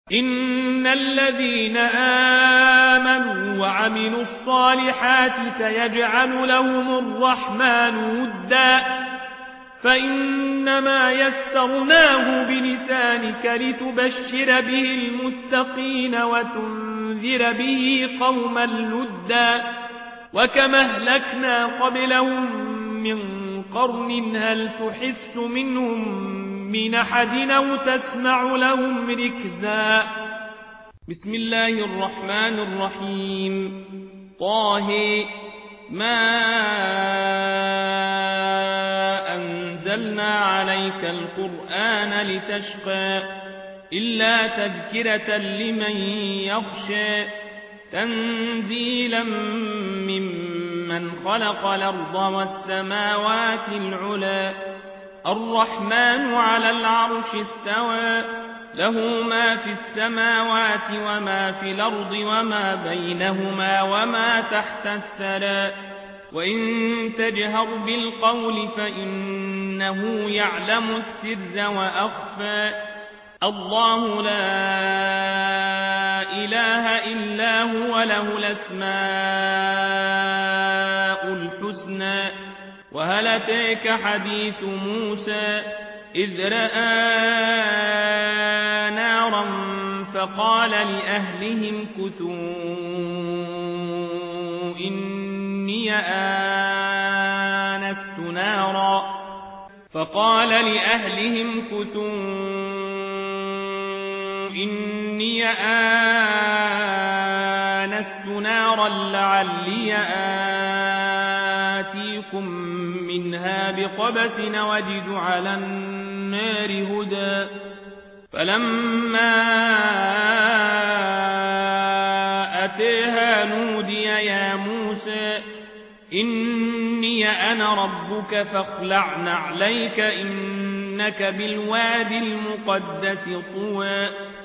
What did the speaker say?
إن الذين آمنوا وعملوا الصالحات سيجعل لهم الرحمن ودا فإنما يسرناه بلسانك لتبشر به المتقين وتنذر به قوما لدا وكما أهلكنا قبلهم من قرن هل تحس منهم من أحد أو تسمع لهم ركزا. بسم الله الرحمن الرحيم. طه ما أنزلنا عليك القرآن لتشقى إلا تذكرة لمن يخشى تنزيلا ممن خلق الأرض والسماوات العلى الرحمن على العرش استوى له ما في السماوات وما في الأرض وما بينهما وما تحت الثرى وإن تجهر بالقول فإنه يعلم السر وأخفى الله لا إله إلا هو له الأسماء الحسنى. وهل أتاك حديث موسى إذ رأى نارا فقال لأهلهم كثوا إني آنست نارا لعلي آتيكم منها بقبس وجد على النار هدى فلما أتيها نودي يا موسى إني أنا ربك فاخلع نعليك إنك بالوادي المقدس طوى.